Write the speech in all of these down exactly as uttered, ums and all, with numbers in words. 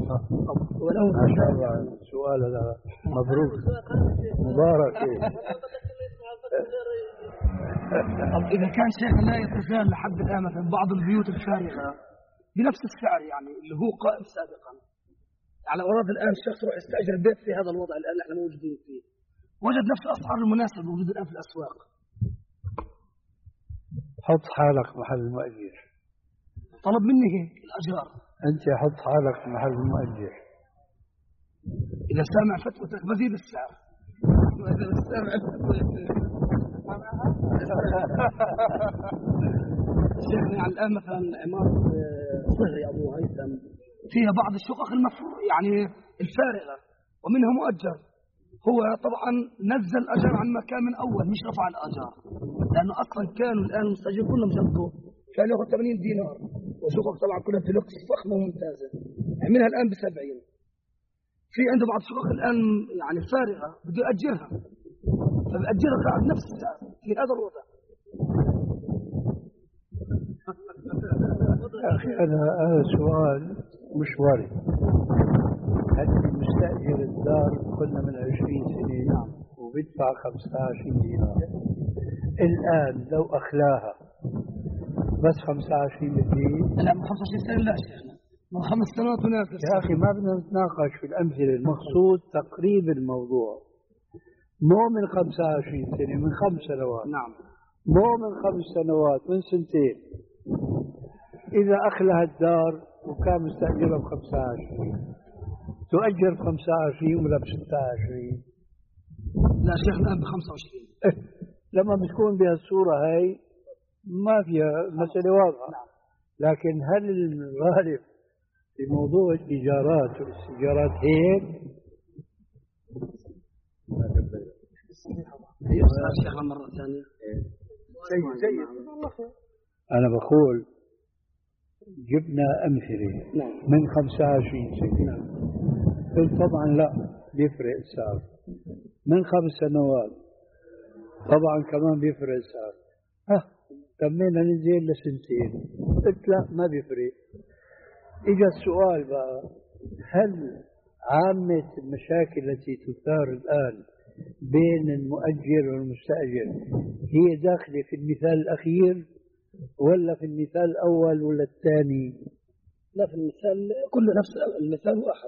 وله ما شاء الله سؤال هذا مبروك مبارك. إذا كان شيخ لا يتزال لحد الآن مثلا بعض البيوت الفارغة بنفس السعر يعني اللي هو قائم سابقا، على أراد الآن الشخص يروح يستأجر البيت في هذا الوضع الآن نحن موجودين فيه، وجد نفس الأسعار المناسبة موجودة الآن في الأسواق. حط حالك محل المؤجر. طلب مني هيك الأجار. أنت حط حالك محل المؤجر. إذا سامع فتوتك بزيد السعر. إذا سامع شيخنا يعني الآن مثلا عمارة صهري أبو هيثم فيها بعض الشقق المفروض يعني الفارغة ومنها مؤجر، هو طبعا نزل الأجر عن مكان من أول مش رفع الأجار، لأنه أصلا كانوا الآن المستأجر كلهم جنبه كان يأخذ ثمانين دينار وشقق طبعا كلها ديلوكس فخمة وممتازة، عملها الآن بسبعين. في عنده بعض الشقق الآن يعني فارغة بده يأجرها فبأجرها بنفس السعر في هذا الوضع. يا أخي أنا هذا سؤال مش وارد. هل مستأجر الدار كنا من عشرين سنة وبيدفع خمسة وعشرين دينار، الآن لو أخلاها بس خمسة وعشرين بدي لا خمسة وعشرين سنة لا شيخنا من خمس سنوات ونافس. يا أخي ما بدنا نتناقش في الأمثلة، المقصود تقريب الموضوع مو من خمسة وعشرين سنة من خمس سنوات. نعم مو من خمس سنوات من سنتين. إذا أخلها الدار وكان مستأجرها بخمسة وعشرين تؤجر بخمسة وعشرين ولا بستة وعشرين؟ لا شيخ الآن بخمسة وعشرين. لما بتكون بهالصورة هاي ما فيها مسألة واضحة. لكن هل الغالب في موضوع الإيجارات والاستئجارات هيك؟ يسأل شيخنا مرة ثانية. جيد جيد. أنا بقول جبنا أمثلة من خمسة وعشرين سنة قلت طبعا لا بيفرق السعر، من خمس سنوات طبعا كمان بيفرق السعر، ها كملنا ننزل لسنتين قلت لا ما بيفرق. إجا السؤال بقى، هل عامة المشاكل التي تثار الآن بين المؤجر والمستأجر هي داخلة في المثال الأخير ولا في المثال الأول ولا الثاني؟ لا في المثال كله نفس المثال واحد.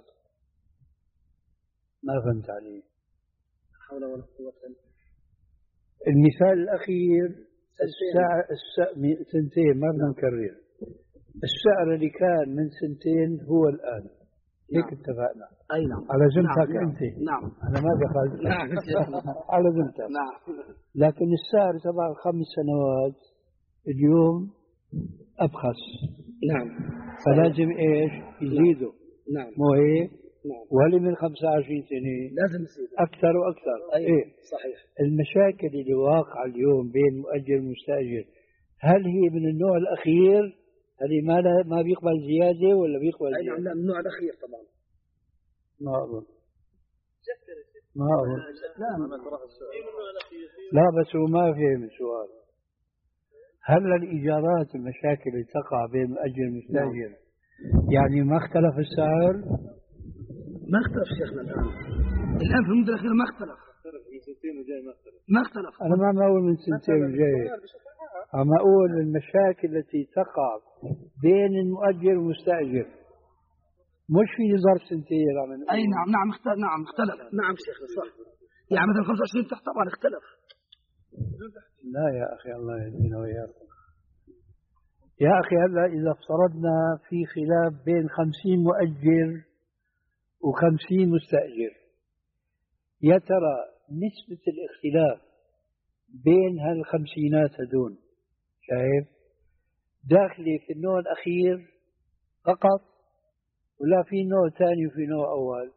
ما فهمت عليه. حول ولا قوة إلا المثال الأخير السعر السعر سنتين ما بدنا نكرر، السعر اللي كان من سنتين هو الآن. هيك نعم. اتفقنا. أي نعم. على ذمتك نعم. أنت. نعم. أنا ما دخلت. نعم. على ذمتك. نعم. لكن السعر تبع خمس سنوات اليوم أبخس. نعم. فلازم إيش يزيدوا. نعم. مو هيك؟ نعم. وهل من خمسة وعشرين سنة لازم يزيد أكثر وأكثر. أيوة. إيه؟ صحيح. المشاكل اللي واقعة اليوم بين مؤجر ومستأجر هل هي من النوع الأخير؟ هل ما ما بيقبل زيادة ولا بيقبل أي زيادة؟ نعم. لا من النوع الأخير طبعا. ما أظن. ما أظن. لا لا بس هو ما فهم السؤال. هل الإيجارات المشاكل اللي تقع بين مؤجر ومستأجر يعني ما اختلف السعر؟ ما اختلف شيخنا الآن. الآن في المدة الأخيرة ما اختلف. ما اختلف. أنا ما أقول من سنتين وجاي. أما أقول المشاكل التي تقع بين المؤجر والمستأجر مش في ظرف سنتين. أي نعم نعم اختلف. نعم اختلف. نعم شيخنا صح. يعني مثلا خمسة وعشرين تحت طبعا اختلف. لا يا أخي الله يهدينا وإياكم. يا أخي هلا إذا افترضنا في خلاف بين خمسين مؤجر وخمسين مستأجر، يا ترى نسبة الاختلاف بين هالخمسينات هدول شايف داخلي في النوع الأخير فقط ولا في نوع ثاني وفي نوع أول؟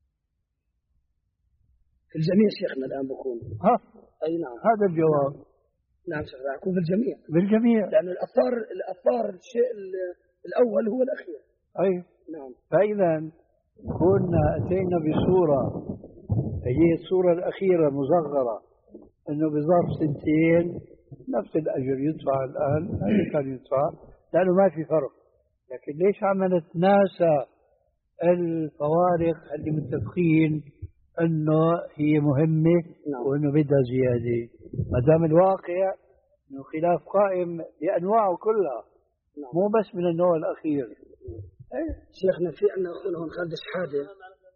في الجميع شيخنا الآن بكون. ها أي نعم. هذا الجواب. نعم شيخنا يكون في الجميع. بالجميع. لأن الأثار الأثار الشيء الأول هو الأخير. أي نعم. فإذا كنا أتينا بصورة هي الصورة الأخيرة مصغرة إنه بظرف سنتين نفس الأجر يدفع الآن هذا كان يدفع لأنه ما في فرق. لكن ليش عم نتناسى الفوارق اللي متفقين أنه هي مهمة وأنه بدها زيادة. ما دام الواقع أنه خلاف قائم بأنواعه كلها مو بس من النوع الأخير. شيخنا في عندنا أخونا هون خالد شحادة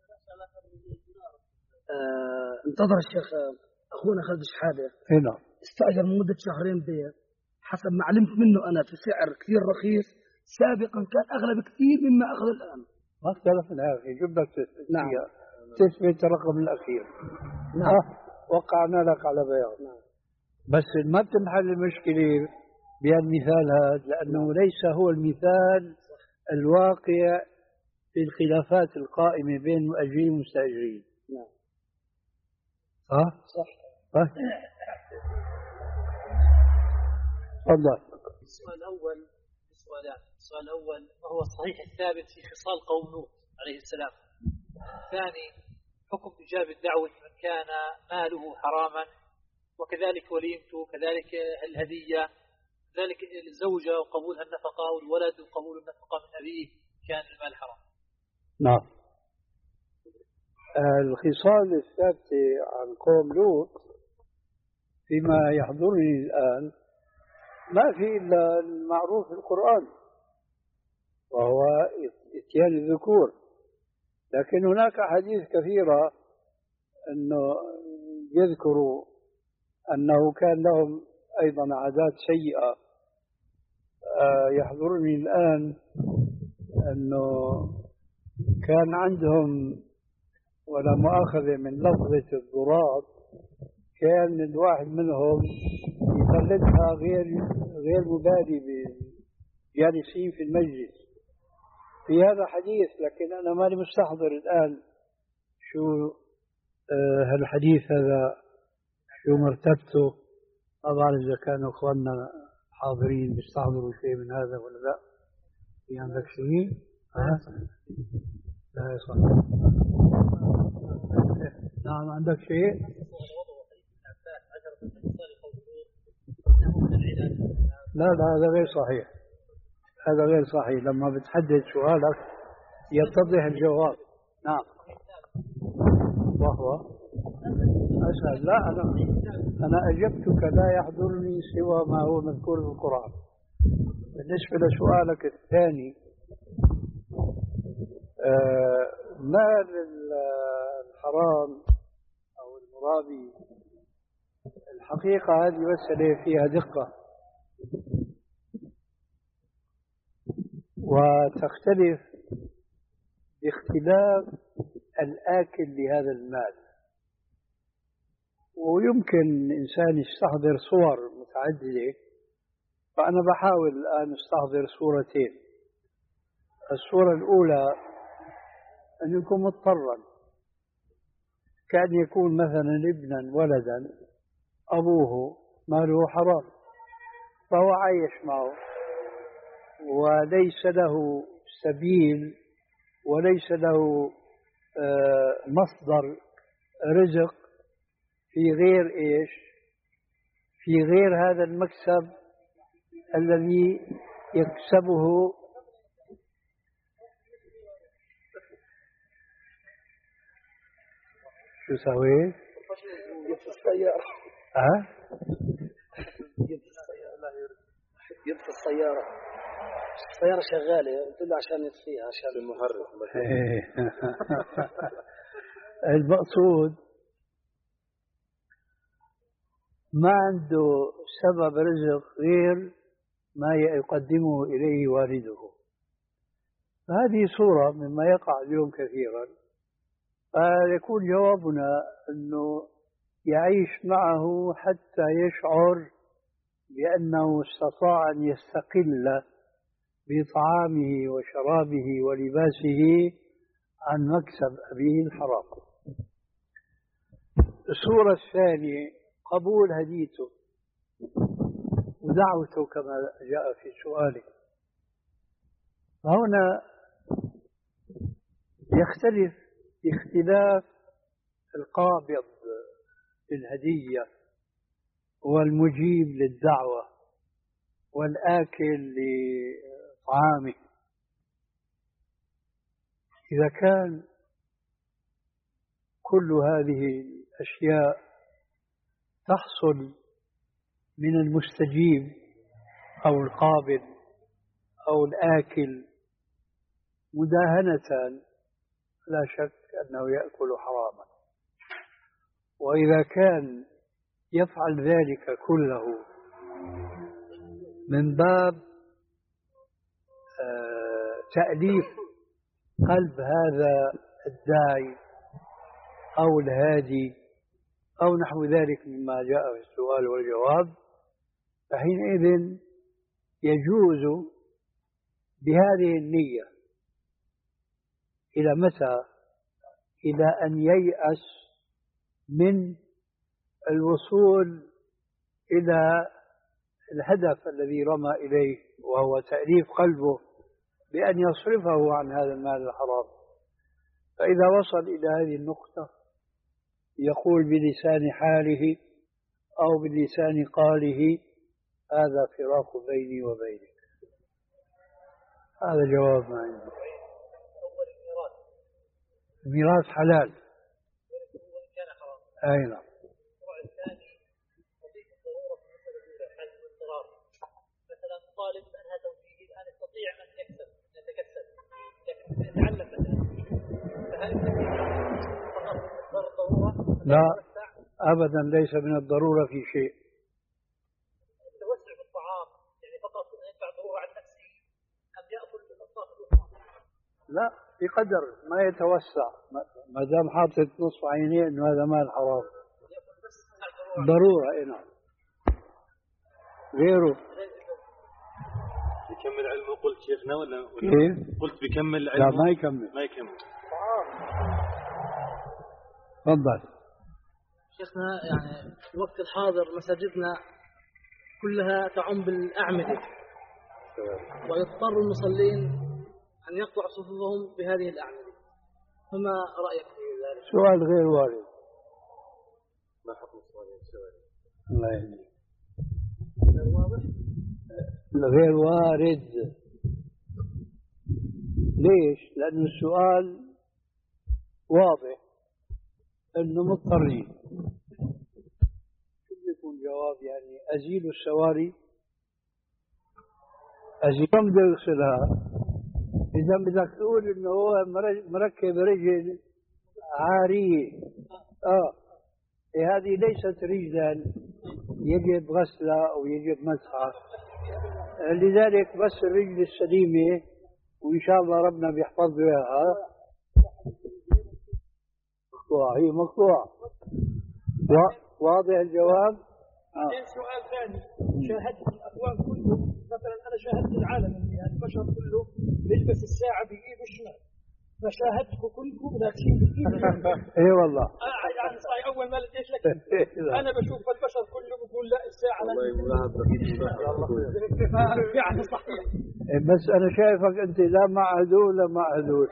آه انتظر الشيخ أخونا خالد شحادة هنا استأجر مدة شهرين بيت حسب ما علمت منه أنا في سعر كثير رخيص، سابقا كان أغلى بكثير مما أخذ الآن. ما اختلفنا يا أخي، جيب لك تثبت. نعم. تثبت الرقم الأخير. نعم. آه. وقعنا لك على بياض. نعم. بس ما بتنحل المشكلة بهالمثال هذا، لأنه نعم. ليس هو المثال الواقع في الخلافات القائمة بين مؤجرين ومستأجرين. نعم. ها؟ صح. صح. تفضل. السؤال الأول سؤالان. السؤال الأول ما هو الصحيح الثابت في خصال قوم لوط عليه السلام؟ الثاني حكم إجابة دعوة من كان ماله حراما وكذلك وليمته كذلك الهدية كذلك الزوجة وقبولها النفقة والولد وقبول النفقة من أبيه كان المال حرام. نعم. الخصال الثابتة عن قوم لوط فيما يحضرني الآن ما في إلا المعروف في القرآن وهو اتيان الذكور، لكن هناك أحاديث كثيرة أنه يذكروا أنه كان لهم أيضا عادات سيئة. يحضرني الآن أنه كان عندهم ولا مؤاخذة من لفظة الضراب، كان الواحد منهم يقلدها غير غير مبالي بالجالسين في المجلس. في هذا حديث، لكن أنا ماني مستحضر الآن شو آه هالحديث هذا شو مرتبته. ما بعرف إذا كانوا أخواننا حاضرين بيستحضروا شيء من هذا ولا لا. في عندك شيء؟ ها؟ لا صح. نعم عندك شيء؟ لا لا هذا غير صحيح، هذا غير صحيح. لما بتحدد سؤالك يتضح الجواب. نعم. وهو أسأل. لا أنا أنا أجبتك لا يحضرني سوى ما هو مذكور في القرآن. بالنسبة لسؤالك الثاني آه مال الحرام أو المرابي، الحقيقة هذه مسألة فيها دقة وتختلف باختلاف الآكل لهذا المال. ويمكن إنسان يستحضر صور متعددة، فأنا بحاول الآن استحضر صورتين. الصورة الأولى أن يكون مضطرا، كأن يكون مثلا ابنا ولدا أبوه ماله حرام فهو عايش معه وليس له سبيل وليس له مصدر رزق في غير إيش؟ في غير هذا المكسب الذي يكسبه شو سويت؟ يطفي السيارة. ها؟ يطفي السيارة. يطفي السيارة. السيارة شغالة، قلت له عشان يطفيها عشان المحرك. المقصود ما عنده سبب رزق غير ما يقدمه إليه والده. فهذه صورة مما يقع اليوم كثيرا. فيكون جوابنا أنه يعيش معه حتى يشعر بأنه استطاع أن يستقل بطعامه وشرابه ولباسه عن مكسب أبيه الحرام. الصورة الثانية قبول هديته ودعوته كما جاء في سؤاله. فهنا يختلف باختلاف القابض للهدية والمجيب للدعوة والآكل لطعامه. إذا كان كل هذه الأشياء تحصل من المستجيب أو القابل أو الآكل مداهنة، لا شك أنه يأكل حراما. وإذا كان يفعل ذلك كله من باب تأليف قلب هذا الداعي أو الهادي أو نحو ذلك مما جاء في السؤال والجواب، فحينئذ يجوز بهذه النية إلى متى؟ إلى أن ييأس من الوصول إلى الهدف الذي رمى إليه، وهو تأليف قلبه بأن يصرفه عن هذا المال الحرام. فإذا وصل إلى هذه النقطة يقول بلسان حاله أو بلسان قاله: هذا فراق بيني وبينك. هذا جواب ما عندي. الميراث حلال. أي نعم. مثلا طالب أنهى توجيهه الآن يستطيع أن يكسب يتكسب لكن يتعلم مثلا، فهل فقط ضرورة؟ لا أبدا، ليس من الضرورة في شيء. التوسع بالطعام يعني فقط يدفع ضرورة عن نفسه أم يأكل بالأطراف الأخرى؟ لا، بقدر ما يتوسع، ما دام حاطط نصف عينيه إنه هذا مال حرام. ضرورة. إيه نعم. غيره يكمل علمه قلت شيخنا ولا إيه؟ قلت بيكمل علمه؟ لا ما يكمل ما يكمل. تفضل. شيخنا يعني في الوقت الحاضر مساجدنا كلها تعم بالأعمدة، ويضطر المصلين أن يقطع صفوفهم بهذه الأعمدة، فما رأيك في ذلك؟ سؤال غير وارد. ما حكم السؤال السؤال؟ الله يهديك. غير واضح؟ غير وارد. ليش؟ لأن السؤال واضح أنه مضطرين. شو بيكون جواب؟ يعني أزيل السواري، أزيل بدي أغسلها. إذا بدك تقول إنه هو مركب رجل عارية، آه إيه هذه ليست رجلا يجب غسلها أو يجب مسحها. لذلك بس الرجل السليمة وإن شاء الله ربنا بيحفظ بها. مقطوعة، هي مقطوعة. واضح الجواب؟ بعدين آه. سؤال ثاني، شاهدت الأكوان كله، مثلا أنا شاهدت العالم يعني البشر كله بيلبس الساعة بإيده الشمال، فشاهدته كلكم لابسين بإيده. اي والله. آه يعني صحيح أول ما لقيت لك أنا بشوف البشر كله بقول لا الساعة لا. والله ملاحظ رهيب. يعني صحيح. بس أنا شايفك أنت لا مع هذول لا مع هذول.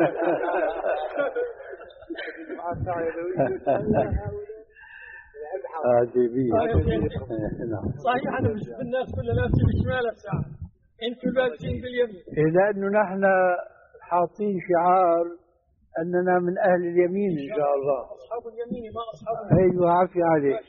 عجيبية. صحيح أنا بشوف الناس كلها لابسين بالشمال الساعة، أنتم لابسين باليمين. لأنه نحن حاطين شعار أننا من أهل اليمين إن شاء الله. أصحاب اليمين ما أصحاب اليمين. أيوة عافية عليك.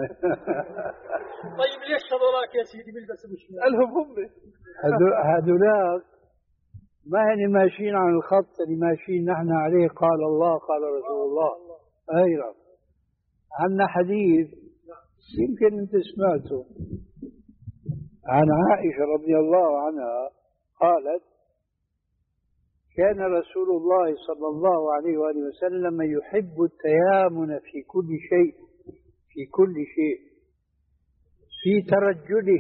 طيب ليش هذولاك يا سيدي بيلبسوا بالشمال؟ لهم هم. هذولاك ما هن ماشيين على الخط اللي ماشيين نحن عليه، قال الله قال رسول الله. أيوة. عندنا حديث يمكن أنت سمعته عن عائشة رضي الله عنها قالت: كان رسول الله صلى الله عليه وآله وسلم يحب التيامن في كل شيء في كل شيء في ترجله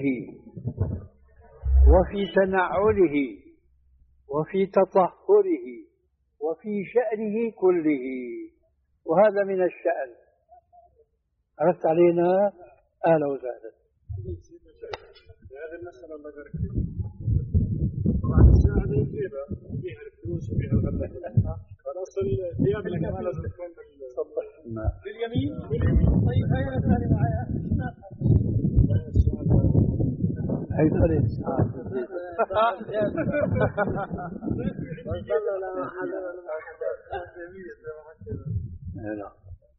وفي تنعله وفي تطهره وفي شأنه كله، وهذا من الشأن. عرفت علينا؟ أهلا وسهلا. هذه المسألة الله يبارك فيك. طبعا الساعة دي فيها فيها الفلوس وفيها الغلة. فالأصل ثياب الكمال لازم تكون باليمين. طيب هاي مسألة معايا. هاي طريقة لا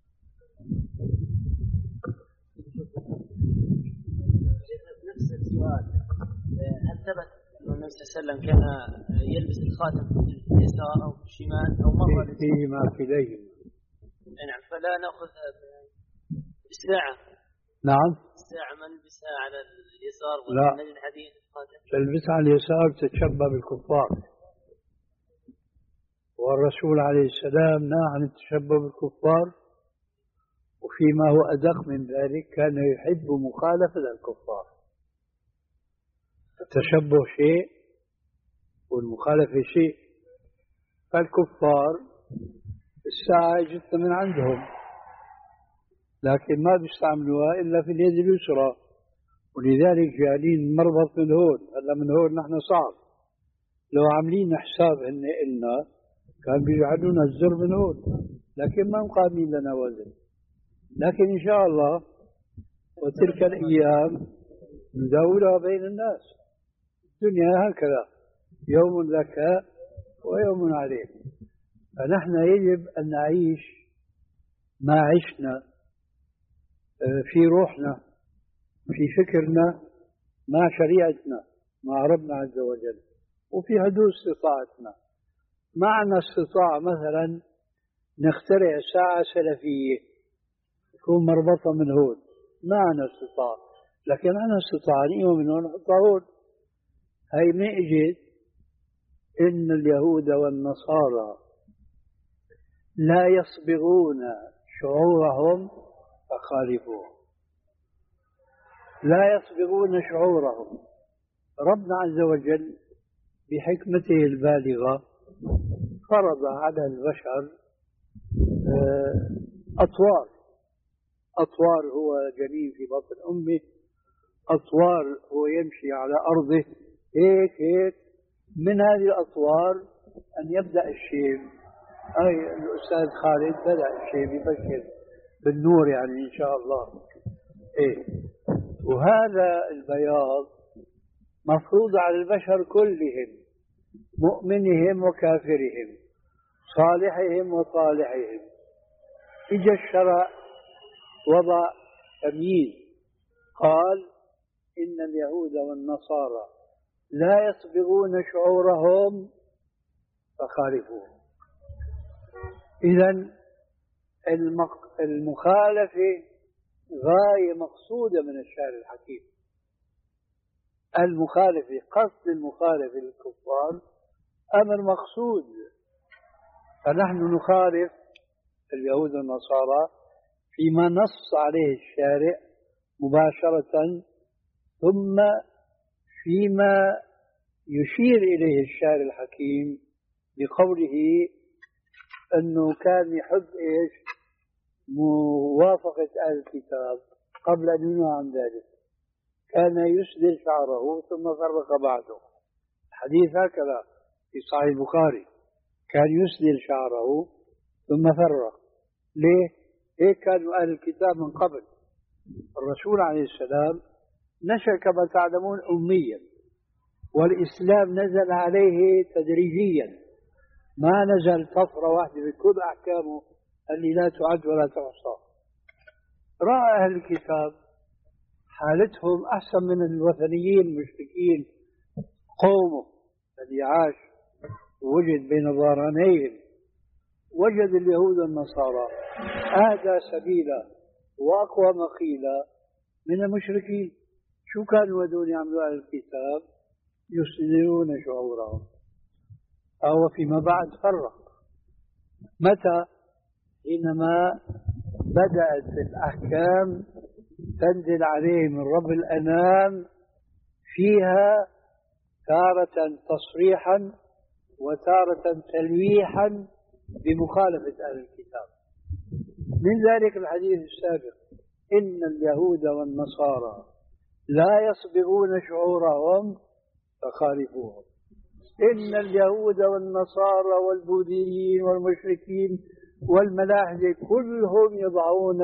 نفس السؤال، هل ثبت أن النبي صلى الله عليه وسلم كان يلبس الخاتم في اليسار أو في الشمال أو مرة فيهما كليهما؟ نعم، فلا نأخذ الساعة. نعم، الساعة ما نلبسها على اليسار لا، ولا الحديد الخاتم تلبسها على اليسار تتشبه بالكفار، والرسول عليه السلام نهى عن التشبه بالكفار، وفيما هو أدق من ذلك كان يحب مخالفة الكفار. التشبه شيء والمخالفة شيء. فالكفار الساعة جت من عندهم، لكن ما بيستعملوها إلا في اليد اليسرى، ولذلك جايين مربط من هون. هلا من هون نحن صعب، لو عاملين حساب إن إلنا كان بيجعلونا الزر من هون، لكن ما مقامين لنا وزن. لكن إن شاء الله وتلك الأيام نداولها بين الناس. الدنيا هكذا، يوم لك ويوم عليك. فنحن يجب أن نعيش ما عشنا في روحنا، في فكرنا، مع شريعتنا، مع ربنا عز وجل، وفي حدود استطاعتنا. معنا استطاعة مثلا نخترع ساعة سلفية تكون مربطة من هون، معنا استطاعة، لكن أنا استطاعة نقيمة من هون نحطها هون. هاي ما اجت. إن اليهود والنصارى لا يصبغون شعورهم فخالفوهم، لا يصبغون شعورهم. ربنا عز وجل بحكمته البالغة فرض على البشر أطوار. أطوار هو جنين في بطن أمه، أطوار هو يمشي على أرضه، هيك هيك. من هذه الأطوار أن يبدأ الشيب. أي الأستاذ خالد بدأ الشيب يبشر بالنور يعني إن شاء الله. إيه، وهذا البياض مفروض على البشر كلهم، مؤمنهم وكافرهم، صالحهم وطالحهم. إجا الشرع وضع تمييز، قال إن اليهود والنصارى لا يصبغون شعورهم فخالفوهم. إذن المخالفة غاية مقصودة من الشارع الحكيم. المخالفة، قصد المخالفة للكفار أمر مقصود. فنحن نخالف اليهود والنصارى فيما نص عليه الشارع مباشرة، ثم فيما يشير إليه الشارع الحكيم بقوله أنه كان يحب إيش؟ موافقة أهل الكتاب قبل أن ينهى عن ذلك. كان يسدل شعره ثم فرق بعده. الحديث هكذا في صحيح البخاري، كان يسدل شعره ثم فرق. ليه؟ هيك كانوا أهل الكتاب من قبل. الرسول عليه السلام نشأ كما تعلمون أميا، والإسلام نزل عليه تدريجيا، ما نزل طفرة واحدة بكل أحكامه اللي لا تعد ولا تحصى. رأى أهل الكتاب حالتهم أحسن من الوثنيين المشركين قومه الذي عاش ووجد بين ظهرانيهم، وجد اليهود والنصارى أهدى سبيلا وأقوى مقيلا من المشركين. شو كانوا يدون يعملوا أهل الكتاب؟ يسدلون شعورهم. أو فيما بعد فرق. متى؟ حينما بدأت الأحكام تنزل عليه من رب الأنام، فيها تارة تصريحا وتارة تلويحا بمخالفة أهل الكتاب. من ذلك الحديث السابق: إن اليهود والنصارى لا يصبغون شعورهم فخالفوهم. إن اليهود والنصارى والبوذيين والمشركين والملاحدة كلهم يضعون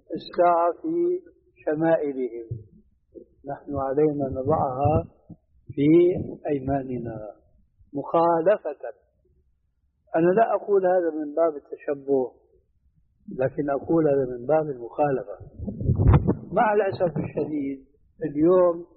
الساعة في شمائلهم، نحن علينا نضعها في أيماننا مخالفة. أنا لا أقول هذا من باب التشبه، لكن أقول هذا من باب المخالفة. مع الأسف الشديد اليوم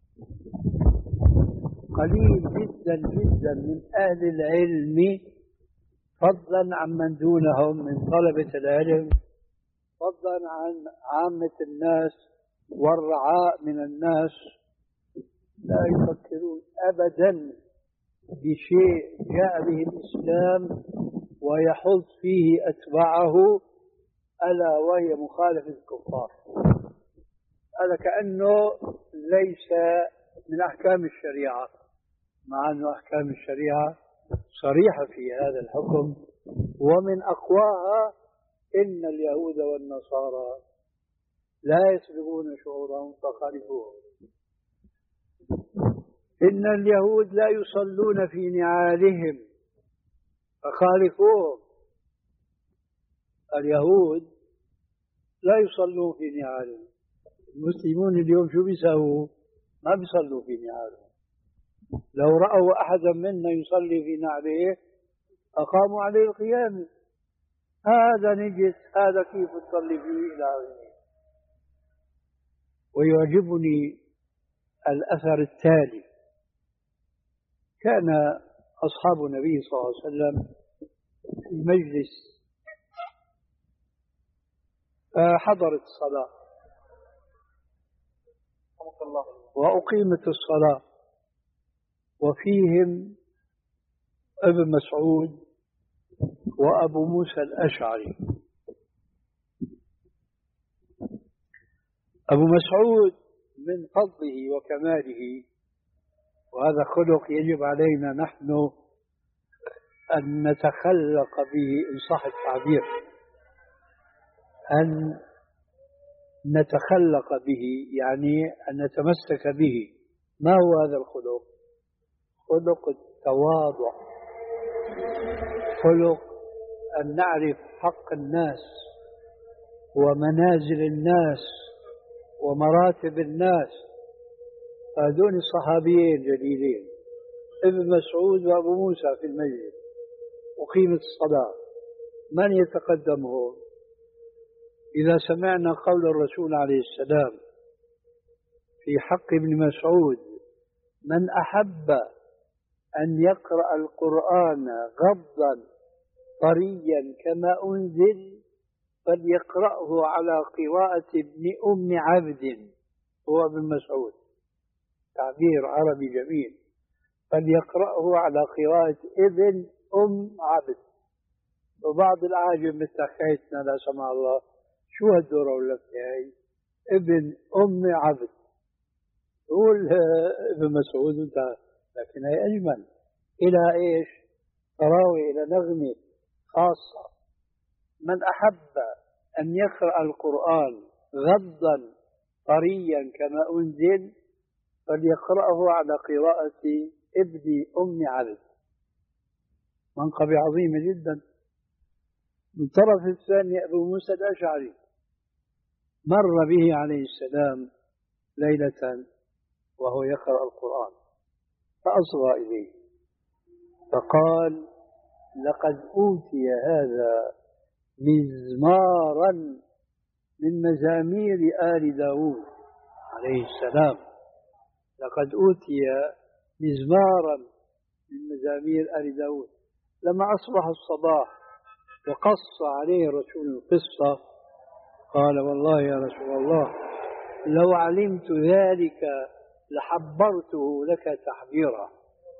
قليل جدا جدا من أهل العلم، فضلا عن من دونهم من طلبة العلم، فضلا عن عامة الناس والرعاء من الناس، لا يفكرون أبدا بشيء جاء به الإسلام ويحض فيه أتباعه، ألا وهي مخالفة الكفار. هذا كأنه ليس من أحكام الشريعة، مع أن أحكام الشريعة صريحة في هذا الحكم. ومن أقواها إن اليهود والنصارى لا يسبقون شعورهم فخالفوهم. إن اليهود لا يصلون في نعالهم فخالفوهم. اليهود لا يصلون في نعالهم. المسلمون اليوم شو بيسووا؟ ما بيصلوا في نعالهم. لو رأوا أحدا منا يصلي في نعله أقاموا عليه القيام. هذا نجس، هذا كيف تصلي فيه إلى آخره. ويعجبني الأثر التالي: كان أصحاب النبي صلى الله عليه وسلم في مجلس، حضرت الصلاة وأقيمت الصلاة، وفيهم ابن مسعود وأبو موسى الأشعري. أبو مسعود من فضله وكماله، وهذا خلق يجب علينا نحن أن نتخلق به إن صح التعبير، أن نتخلق به يعني أن نتمسك به. ما هو هذا الخلق؟ خلق التواضع، خلق أن نعرف حق الناس ومنازل الناس ومراتب الناس. هذول الصحابيين الجليلين ابن مسعود وأبو موسى في المجلس وقيمة الصلاة، من يتقدمهم؟ إذا سمعنا قول الرسول عليه السلام في حق ابن مسعود: من أحب أن يقرأ القرآن غضا طريا كما أنزل فليقرأه على قراءة ابن أم عبد. هو ابن مسعود، تعبير عربي جميل. فليقرأه على قراءة ابن أم عبد. وبعض الأعاجم مثل حكايتنا لا سمح الله، شو هالدورة واللفة هاي؟ ابن أم عبد. تقول ابن مسعود انتهى، لكن هي أجمل. إلى إيش؟ تراوي إلى نغمة خاصة. من أحب أن يقرأ القرآن غضا طريا كما أنزل فليقرأه على قراءة ابن أم عبد. منقبة عظيمة جدا. من الطرف الثاني أبو موسى الأشعري مر به عليه السلام ليلة وهو يقرأ القرآن فأصغى إليه فقال: لقد أوتي هذا مزمارا من مزامير آل داود عليه السلام. لقد أوتي مزمارا من مزامير آل داود. لما أصبح الصباح وقص عليه رسول القصة قال: والله يا رسول الله لو علمت ذلك لحبرته لك تحبيرا.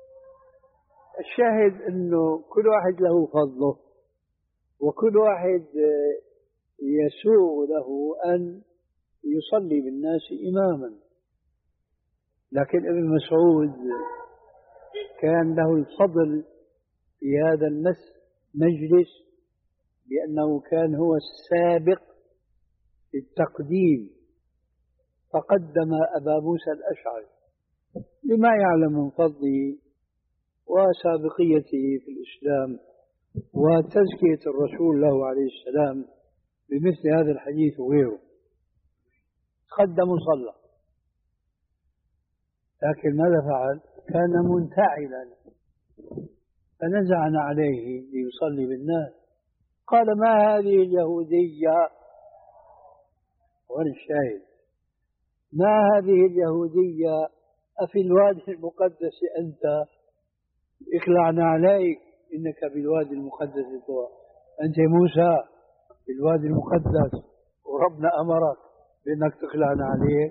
الشاهد أنه كل واحد له فضله، وكل واحد يسوغ له أن يصلي بالناس إماما. لكن ابن مسعود كان له الفضل في هذا المجلس بأنه كان هو السابق في التقديم، فقدم أبا موسى الأشعري لما يعلم من فضله وسابقيته في الإسلام وتزكية الرسول له عليه السلام بمثل هذا الحديث وغيره. قدم صلى. لكن ماذا فعل؟ كان منتعلا فنزعنا عليه ليصلي بالناس، قال ما هذه اليهودية، وين الشاهد؟ ما هذه اليهودية أفي الوادي المقدس أنت؟ اخلعنا عليك إنك بالوادي المقدس طوى. أنت موسى بالوادي المقدس وربنا أمرك بأنك تخلعنا عليه.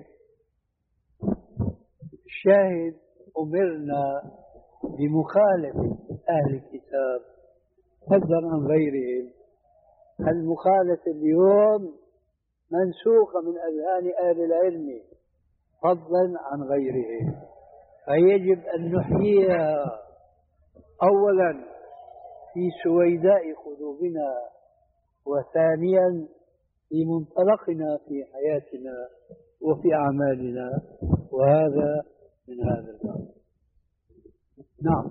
الشاهد أمرنا بمخالفة أهل الكتاب فضلا عن غيرهم. المخالفة اليوم منسوخة من أذهان أهل العلم فضلا عن غيرهم، فيجب أن نحييها أولا في سويداء قلوبنا، وثانيا في منطلقنا في حياتنا وفي أعمالنا، وهذا من هذا الباب. نعم.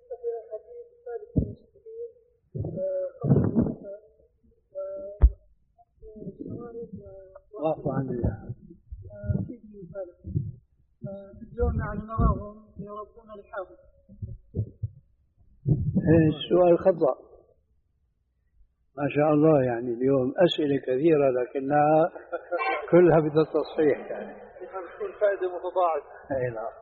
غافوا عن الله. اليوم يعني نراهم يربون الحافظ. السؤال خطأ ما شاء الله، يعني اليوم أسئلة كثيرة لكنها كلها بدها تصحيح، يعني تكون فائدة متضاعفة. أي نعم.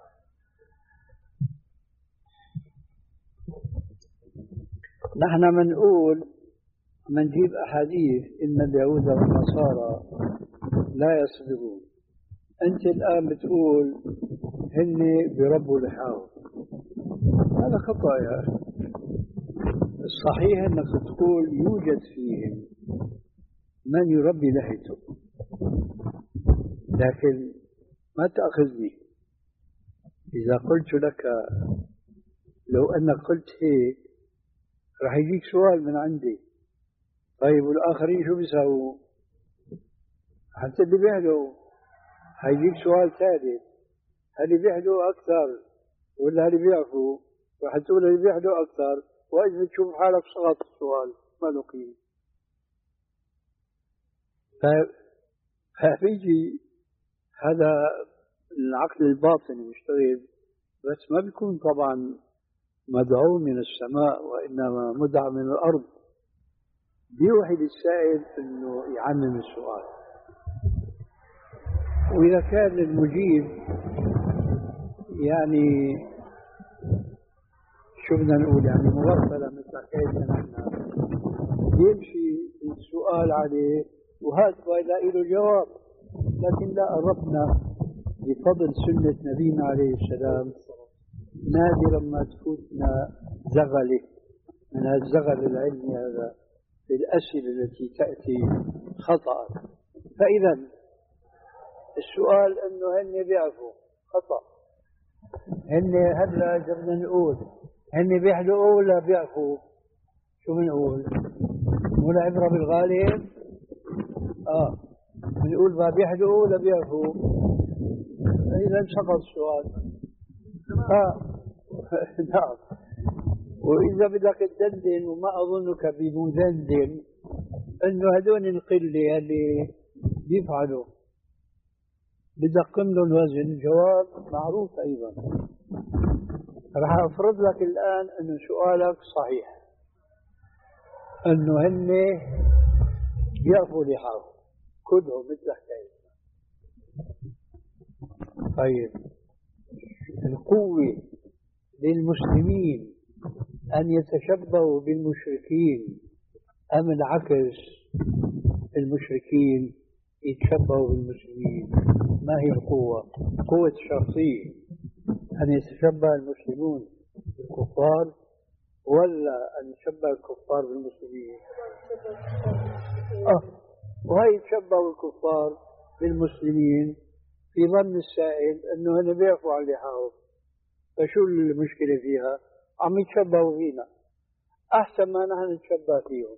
نحن منقول منجيب أحاديث إن اليهود والنصارى لا يصدقون. أنت الآن بتقول هن بربوا لحاهم، هذا خطأ يا أخي. الصحيح أنك تقول يوجد فيهم من يربي لحيته، لكن ما تأخذني إذا قلت لك لو أنك قلت هيك راح يجيك سؤال من عندي، طيب والآخرين شو بيساووا؟ حتى اللي بيحلوا هيجيك سؤال ثالث، هل اللي بيحلوا أكثر ولا اللي بيعفوا؟ راح تقول اللي بيحلوا أكثر، وإذا تشوف حالك سقط السؤال ما له قيمة. فبيجي هذا العقل الباطني يشتغل، بس ما بيكون طبعا مدعو من السماء وإنما مدعى من الأرض، بيوحي للسائل أنه يعمم السؤال. وإذا كان المجيب يعني شو بدنا نقول يعني مغفلة مثل حكايتنا نحن، يمشي السؤال عليه وهذا يلاقي له جواب، لكن لا قربنا بفضل سنة نبينا عليه السلام نادرا ما تفوتنا زغلة من الزغل العلمي هذا في الأسئلة التي تأتي خطأ. فإذا السؤال أنه هن بيعرفوا خطأ، هن هلا بدنا نقول هن بيحلوا ولا بيعرفوا؟ شو بنقول؟ مو العبرة بالغالب؟ آه بنقول ما بيحلوا ولا بيعرفوا؟ إذا سقط السؤال. آه نعم. وإذا بدك تدندن، وما أظنك بمدندن، إنه هدول القلة اللي بيفعلوا بدك قم لهم وزن، جواب معروف أيضا. رح أفرض لك الآن إنه سؤالك صحيح، إنه هن بيعرفوا لحاهم كلهم مثل حكاية. طيب القوة للمسلمين أن يتشبهوا بالمشركين أم العكس المشركين يتشبهوا بالمسلمين؟ ما هي القوة؟ قوة شخصية أن يتشبه المسلمون بالكفار ولا أن يتشبه الكفار بالمسلمين؟ آه. وهي يتشبهوا الكفار بالمسلمين في ظن السائل أنه هن بيعرفوا عن لحاهم، فشو المشكلة فيها؟ عم يتشبهوا فينا أحسن ما نحن نتشبه فيهم.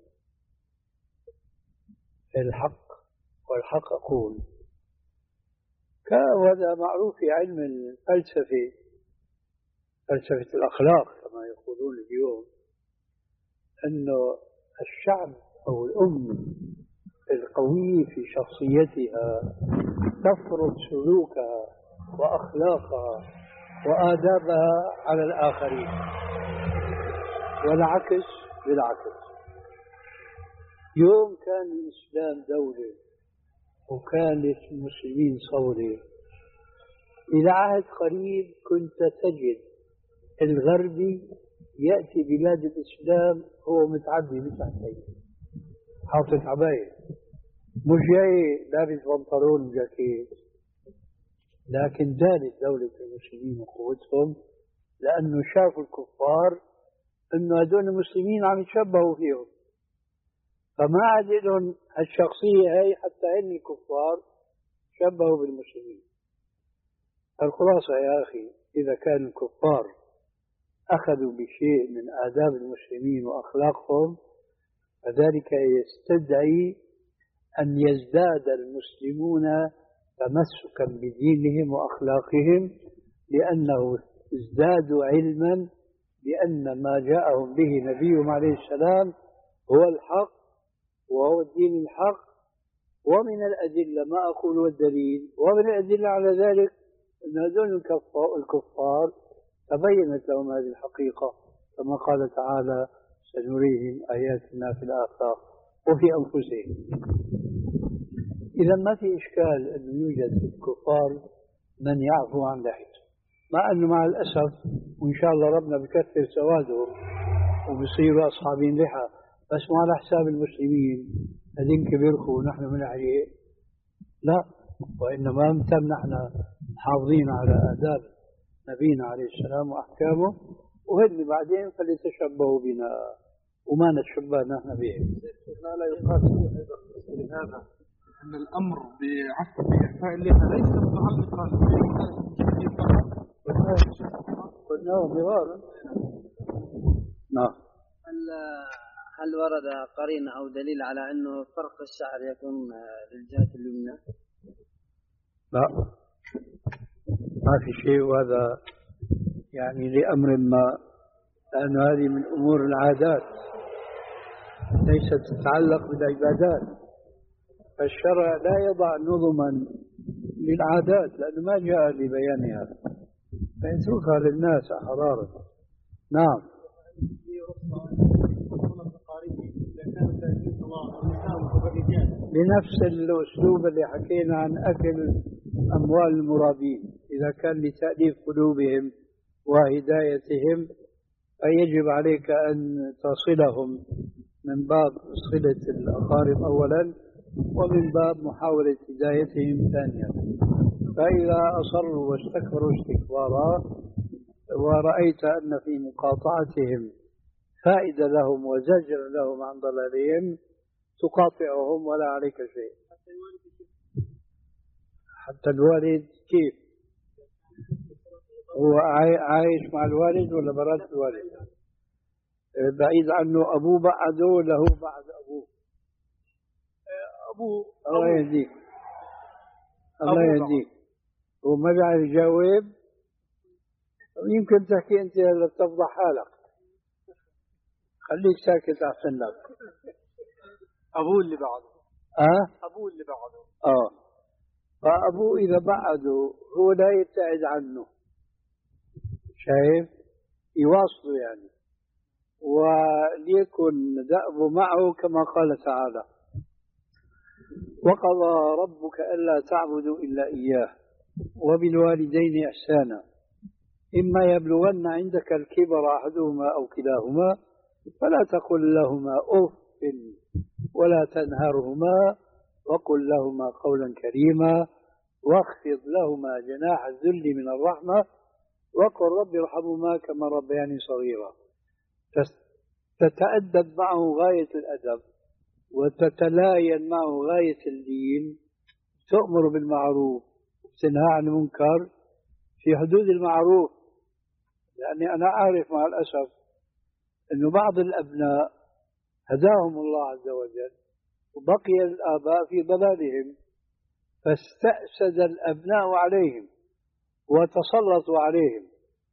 الحق والحق أقول وهذا معروف في علم الفلسفة، فلسفة الأخلاق كما يقولون اليوم، أنه الشعب أو الأمة القوية في شخصيتها تفرض سلوكها وأخلاقها وآدابها على الآخرين، والعكس بالعكس. يوم كان الإسلام دولة وكان المسلمين صولة، إلى عهد قريب كنت تجد الغربي يأتي بلاد الإسلام هو متعبي بتحتيه، حاطط عباية، مش جاي لابس بنطلون وجاكيت، لكن دانت دولة المسلمين وقوتهم لأنه شافوا الكفار إنه هدول المسلمين عم يتشبهوا فيهم، فما عاد لهم الشخصية هي حتى هن الكفار شبهوا بالمسلمين. الخلاصة يا أخي، إذا كان الكفار أخذوا بشيء من آداب المسلمين وأخلاقهم فذلك يستدعي أن يزداد المسلمون تمسكا بدينهم وأخلاقهم، لأنه ازدادوا علما بأن ما جاءهم به نبيهم عليه السلام هو الحق وهو الدين الحق. ومن الأدلة ما أقول والدليل، ومن الأدلة على ذلك أن هذول الكفار تبينت لهم هذه الحقيقة، كما قال تعالى: سنريهم آياتنا في الآفاق وفي أنفسهم. إذا ما في إشكال أن يوجد في الكفار من يعفو عن لحيته، مع أنه مع الأسف وإن شاء الله ربنا بكثر سوادهم وبصيروا أصحابين لحى، بس مو على حساب المسلمين هذين كبرخوا ونحن من عليه، لا، وإنما متى نحن حافظين على آداب نبينا عليه السلام وأحكامه، وهن بعدين فليتشبهوا بنا وما نتشبه نحن بهم. لا لا يقال هذا أن الأمر بعفو بإعفاء اللحى ليس متعلقا بالمسلمين فقط. قلناه مرارا. نعم. هل ورد قرينة أو دليل على أنه فرق الشعر يكون للجهة اليمنى؟ لا، ما في شيء، وهذا يعني لأمر ما، لأن هذه من أمور العادات ليست تتعلق بالعبادات، فالشرع لا يضع نظما للعادات لأنه ما جاء لبيانها، فيتركها للناس حرارة. نعم. بنفس الأسلوب اللي حكينا عن أكل أموال المرابين، إذا كان لتأليف قلوبهم وهدايتهم فيجب عليك أن تصلهم من باب صلة الأقارب أولا، ومن باب محاولة هدايتهم ثانيا. فإذا أصروا واستكبروا استكبارا ورأيت أن في مقاطعتهم فائدة لهم وزجر لهم عن ضلالهم تقاطعهم ولا عليك شيء. حتى الوالد كيف؟ هو عايش مع الوالد ولا برات الوالد؟ بعيد عنه أبوه بعده له بعد أبوه. أبوه الله يهديك، الله يهديك. هو ما بيعرف يجاوب، يمكن تحكي أنت لتفضح حالك، خليك ساكت أحسن لك. أبوه اللي بعده. أه؟ أبوه اللي بعده. آه. فأبوه إذا بعده هو لا يبتعد عنه، شايف؟ يواصله يعني، وليكن دأبه معه كما قال تعالى: وقضى ربك ألا تعبدوا إلا إياه وبالوالدين إحسانا إما يبلغن عندك الكبر أحدهما أو كلاهما فلا تقل لهما أف ولا تنهرهما وقل لهما قولا كريما واخفض لهما جناح الذل من الرحمة وقل رب ارحمهما كما ربياني صغيرا. تتأدب معه غاية الأدب وتتلاين معه غاية اللين، تؤمر بالمعروف وتنهى عن المنكر في حدود المعروف. لأني أنا أعرف مع الأسف أنه بعض الأبناء هداهم الله عز وجل وبقي الآباء في ضلالهم، فاستأسد الأبناء عليهم وتسلطوا عليهم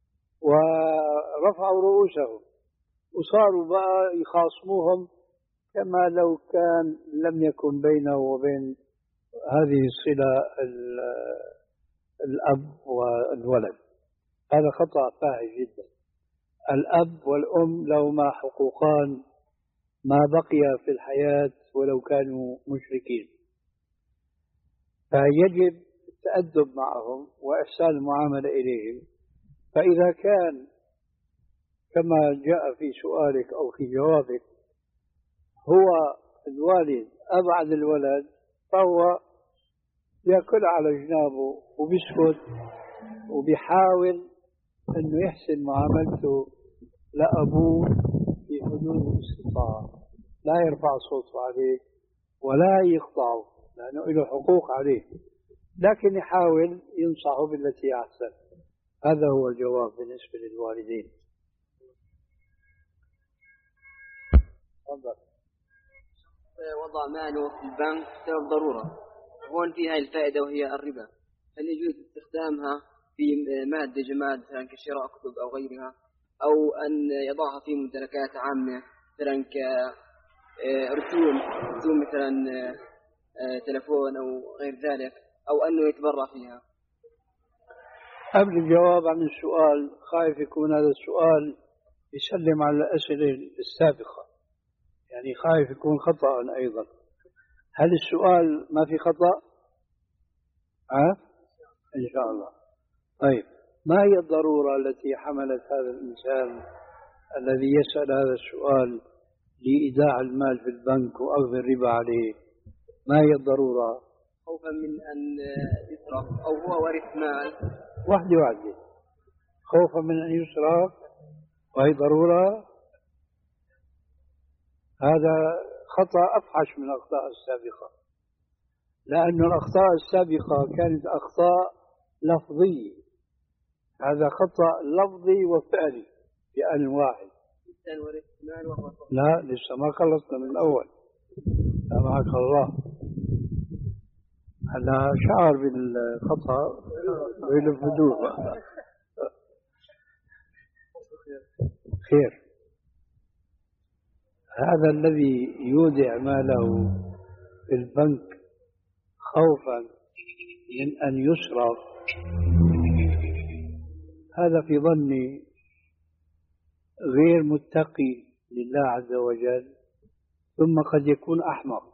ورفعوا رؤوسهم وصاروا بقى يخاصموهم كما لو كان لم يكن بينه وبين هذه الصلة الأب والولد. هذا خطأ فاحش جدا. الأب والأم لهما حقوقان ما بقي في الحياة ولو كانوا مشركين، فيجب التأدب معهم وإحسان المعاملة إليهم. فإذا كان كما جاء في سؤالك أو في جوابك هو الوالد أبعد الولد، فهو يأكل على جنابه وبيسكت وبيحاول أنه يحسن معاملته لأبوه في حدود الاستطاعة، لا يرفع صوته عليه ولا يخضعه لأنه له حقوق عليه، لكن يحاول ينصحه بالتي أحسن. هذا هو الجواب بالنسبة للوالدين. تفضل. وضع ماله في البنك بسبب ضرورة، هون في هاي الفائدة وهي الربا، هل يجوز استخدامها في مادة جماد مثلا كشراء كتب أو غيرها، أو أن يضعها في ممتلكات عامة مثلا كرسوم رسوم مثلا تلفون أو غير ذلك، أو أنه يتبرع فيها؟ قبل الجواب عن السؤال خايف يكون هذا السؤال يسلم على الأسئلة السابقة، يعني خايف يكون خطأ أيضا. هل السؤال ما في خطأ؟ ها؟ إن شاء الله. طيب، ما هي الضرورة التي حملت هذا الإنسان الذي يسأل هذا السؤال لإيداع المال في البنك وأخذ الربا عليه؟ ما هي الضرورة؟ خوفا من أن يسرق، أو هو ورث مال. واحدة واحدة. خوفا من أن يسرق وهي ضرورة، هذا خطأ أفحش من الأخطاء السابقة، لأن الأخطاء السابقة كانت أخطاء لفظية، هذا خطأ لفظي وفعلي في آن واحد. لا لسه ما خلصنا من الأول. سامحك الله، هلا شعر بالخطأ ويلفدوه. خير. هذا الذي يودع ماله في البنك خوفا من أن يسرق، هذا في ظني غير متقي لله عز وجل، ثم قد يكون أحمق.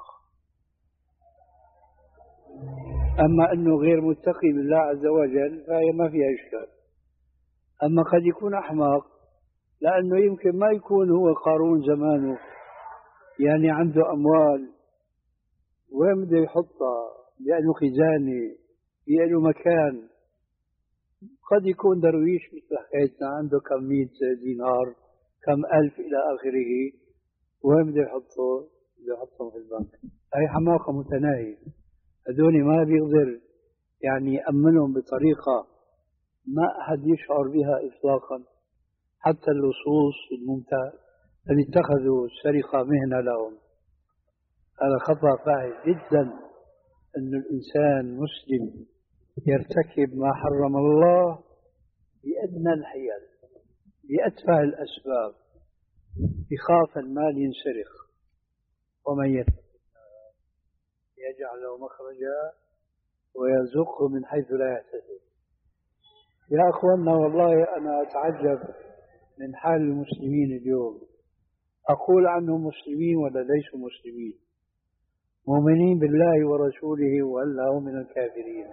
أما أنه غير متقي لله عز وجل فهي ما فيها إشكال. أما قد يكون أحمق لأنه يمكن ما يكون هو قارون زمانه، يعني عنده أموال وين بده يحطها، لأنه خزانة، لأنه مكان. قد يكون درويش مثل حكايتنا عنده كم مئة دينار كم ألف إلى آخره، وين بده يحطه؟ بده يحطهم في البنك. هي حماقة متناهية، هذول ما بيقدر يعني يأمنهم بطريقة ما أحد يشعر بها إطلاقا، حتى اللصوص الممتاز اللي اتخذوا السرقة مهنة لهم. هذا خطأ فاحش جدا أن الإنسان مسلم يرتكب ما حرم الله بأدنى الحيل بأتفه الأسباب، يخاف المال ينسرق. ومن يتق يجعل له مخرجا ويرزقه من حيث لا يحتسب. يا أخوانا، والله أنا أتعجب من حال المسلمين اليوم. أقول عنهم مسلمين ولا ليسوا مسلمين، مؤمنين بالله ورسوله وألا هم من الكافرين.